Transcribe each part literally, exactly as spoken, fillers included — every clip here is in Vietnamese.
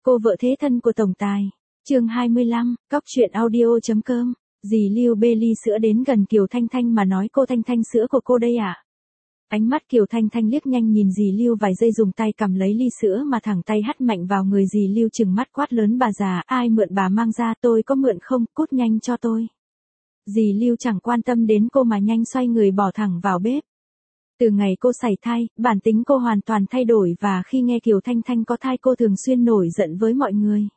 Cô vợ thế thân của tổng tài. Chương hai mươi lăm, cóc truyện audio.com. Dì Lưu bê ly sữa đến gần Kiều Thanh Thanh mà nói cô Thanh Thanh sữa của cô đây à? Ánh mắt Kiều Thanh Thanh liếc nhanh nhìn dì Lưu vài giây dùng tay cầm lấy ly sữa mà thẳng tay hắt mạnh vào người dì Lưu chừng mắt quát lớn bà già, ai mượn bà mang ra, tôi có mượn không, cút nhanh cho tôi. Dì Lưu chẳng quan tâm đến cô mà nhanh xoay người bỏ thẳng vào bếp. Từ ngày cô sảy thai, bản tính cô hoàn toàn thay đổi và khi nghe Kiều Thanh Thanh có thai cô thường xuyên nổi giận với mọi người.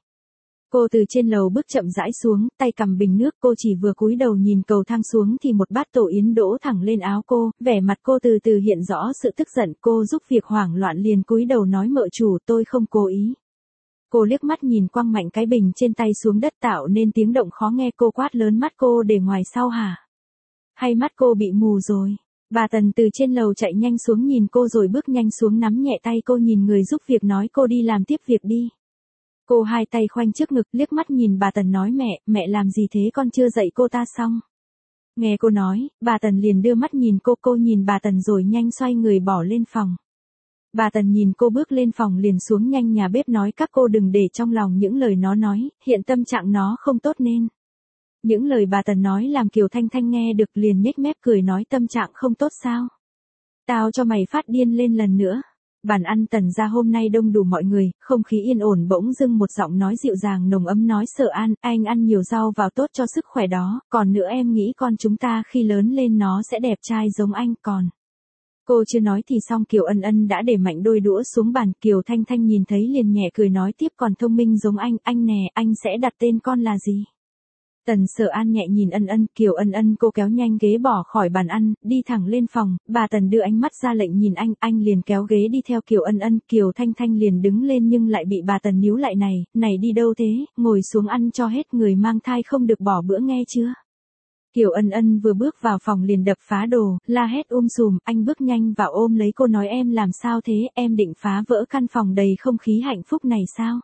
Cô từ trên lầu bước chậm rãi xuống, tay cầm bình nước, cô chỉ vừa cúi đầu nhìn cầu thang xuống thì một bát tổ yến đổ thẳng lên áo cô, vẻ mặt cô từ từ hiện rõ sự tức giận, cô giúp việc hoảng loạn liền cúi đầu nói mợ chủ tôi không cố ý. Cô liếc mắt nhìn quăng mạnh cái bình trên tay xuống đất tạo nên tiếng động khó nghe, cô quát lớn mắt cô để ngoài sau hả? Hay mắt cô bị mù rồi? Bà Tần từ trên lầu chạy nhanh xuống nhìn cô rồi bước nhanh xuống nắm nhẹ tay cô nhìn người giúp việc nói cô đi làm tiếp việc đi. Cô hai tay khoanh trước ngực liếc mắt nhìn bà Tần nói mẹ, mẹ làm gì thế con chưa dạy cô ta xong. Nghe cô nói, bà Tần liền đưa mắt nhìn cô, cô nhìn bà Tần rồi nhanh xoay người bỏ lên phòng. Bà Tần nhìn cô bước lên phòng liền xuống nhanh nhà bếp nói các cô đừng để trong lòng những lời nó nói, hiện tâm trạng nó không tốt nên. Những lời bà Tần nói làm Kiều Thanh Thanh nghe được liền nhếch mép cười nói tâm trạng không tốt sao? Tao cho mày phát điên lên lần nữa. Bàn ăn Tần gia hôm nay đông đủ mọi người, không khí yên ổn bỗng dưng một giọng nói dịu dàng nồng ấm nói Sở An, anh ăn nhiều rau vào tốt cho sức khỏe đó, còn nữa em nghĩ con chúng ta khi lớn lên nó sẽ đẹp trai giống anh còn. Cô chưa nói thì xong Kiều Ân Ân đã để mạnh đôi đũa xuống bàn, Kiều Thanh Thanh nhìn thấy liền nhẹ cười nói tiếp còn thông minh giống anh, anh nè, anh sẽ đặt tên con là gì? Tần Sở An nhẹ nhìn Ân Ân, Kiều Ân Ân cô kéo nhanh ghế bỏ khỏi bàn ăn, đi thẳng lên phòng, bà Tần đưa ánh mắt ra lệnh nhìn anh, anh liền kéo ghế đi theo Kiều Ân Ân, Kiều Thanh Thanh liền đứng lên nhưng lại bị bà Tần níu lại này, này đi đâu thế, ngồi xuống ăn cho hết người mang thai không được bỏ bữa nghe chưa? Kiều Ân Ân vừa bước vào phòng liền đập phá đồ, la hét um sùm, anh bước nhanh vào ôm lấy cô nói em làm sao thế, em định phá vỡ căn phòng đầy không khí hạnh phúc này sao?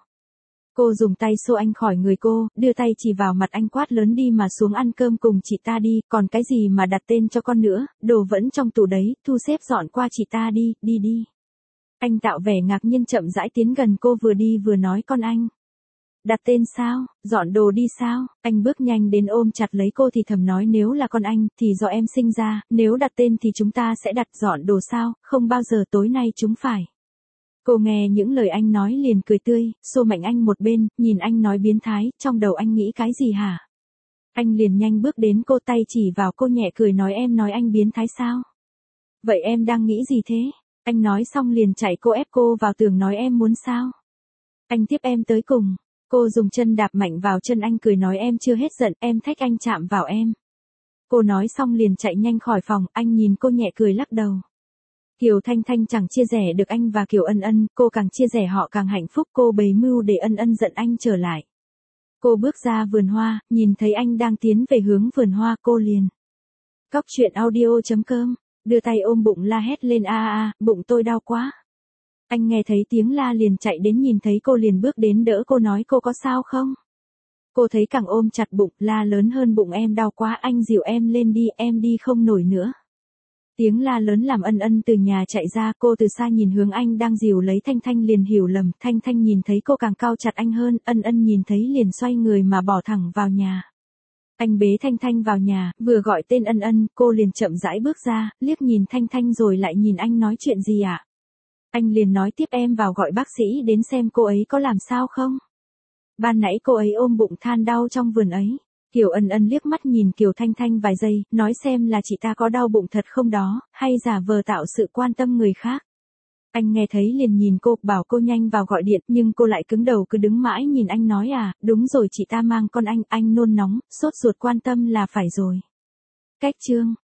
Cô dùng tay xô anh khỏi người cô, đưa tay chỉ vào mặt anh quát lớn đi mà xuống ăn cơm cùng chị ta đi, còn cái gì mà đặt tên cho con nữa, đồ vẫn trong tủ đấy, thu xếp dọn qua chị ta đi, đi đi. Anh tạo vẻ ngạc nhiên chậm rãi tiến gần cô vừa đi vừa nói con anh. Đặt tên sao, dọn đồ đi sao, anh bước nhanh đến ôm chặt lấy cô thì thầm nói nếu là con anh thì do em sinh ra, nếu đặt tên thì chúng ta sẽ đặt dọn đồ sao, không bao giờ tối nay chúng phải. Cô nghe những lời anh nói liền cười tươi, xô mạnh anh một bên, nhìn anh nói biến thái, trong đầu anh nghĩ cái gì hả? Anh liền nhanh bước đến cô tay chỉ vào cô nhẹ cười nói em nói anh biến thái sao? Vậy em đang nghĩ gì thế? Anh nói xong liền chạy cô ép cô vào tường nói em muốn sao? Anh tiếp em tới cùng. Cô dùng chân đạp mạnh vào chân anh cười nói em chưa hết giận, em thách anh chạm vào em. Cô nói xong liền chạy nhanh khỏi phòng, anh nhìn cô nhẹ cười lắc đầu. Kiều Thanh Thanh chẳng chia rẽ được anh và Kiều Ân Ân, cô càng chia rẽ họ càng hạnh phúc, cô bày mưu để Ân Ân giận anh trở lại. Cô bước ra vườn hoa, nhìn thấy anh đang tiến về hướng vườn hoa, cô liền. Cóc truyện audio.com, đưa tay ôm bụng la hét lên a a a, bụng tôi đau quá. Anh nghe thấy tiếng la liền chạy đến nhìn thấy cô liền bước đến đỡ cô nói cô có sao không? Cô thấy càng ôm chặt bụng, la lớn hơn bụng em đau quá, anh dìu em lên đi, em đi không nổi nữa. Tiếng la lớn làm Ân Ân từ nhà chạy ra, cô từ xa nhìn hướng anh đang dìu lấy Thanh Thanh liền hiểu lầm, Thanh Thanh nhìn thấy cô càng cao chặt anh hơn, Ân Ân nhìn thấy liền xoay người mà bỏ thẳng vào nhà. Anh bế Thanh Thanh vào nhà, vừa gọi tên Ân Ân, cô liền chậm rãi bước ra, liếc nhìn Thanh Thanh rồi lại nhìn anh nói chuyện gì ạ? À? Anh liền nói tiếp em vào gọi bác sĩ đến xem cô ấy có làm sao không? Ban nãy cô ấy ôm bụng than đau trong vườn ấy. Kiều Ân Ân liếc mắt nhìn Kiều Thanh Thanh vài giây, nói xem là chị ta có đau bụng thật không đó, hay giả vờ tạo sự quan tâm người khác. Anh nghe thấy liền nhìn cô, bảo cô nhanh vào gọi điện, nhưng cô lại cứng đầu cứ đứng mãi nhìn anh nói à, đúng rồi chị ta mang con anh, anh nôn nóng, sốt ruột quan tâm là phải rồi. Cách chương